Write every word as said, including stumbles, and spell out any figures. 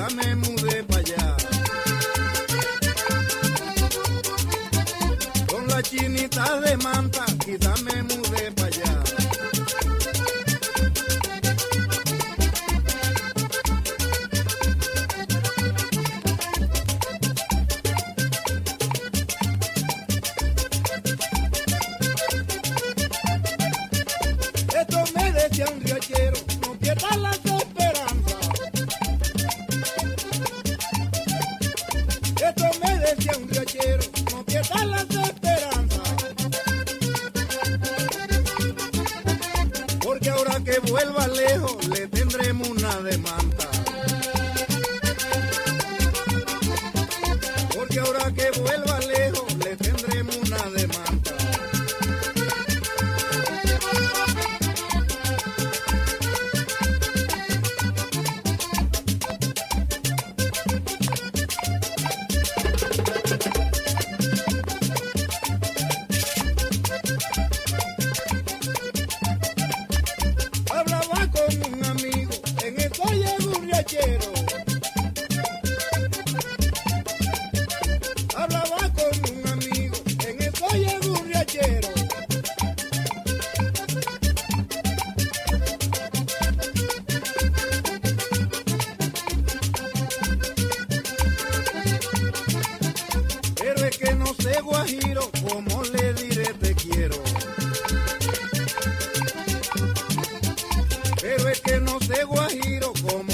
quizá me mudé para allá. Con la chinita de manta, quizá me mudé para allá. Esto me decía un riachero, no pierdas las esperanzas. Esto me decía un riachero, no pierdas las esperanzas. Porque ahora que vuelva lejos, le tendremos una demanda. Porque ahora que vuelva lejos, le tendremos una demanda. Hablaba con un amigo, en esto llegó un riachero. Hablaba con un amigo, en esto llegó un riachero. Pero es que no sé guajiro, ¿cómo le diré te quiero? Pero es que no sé guajiro, ¿cómo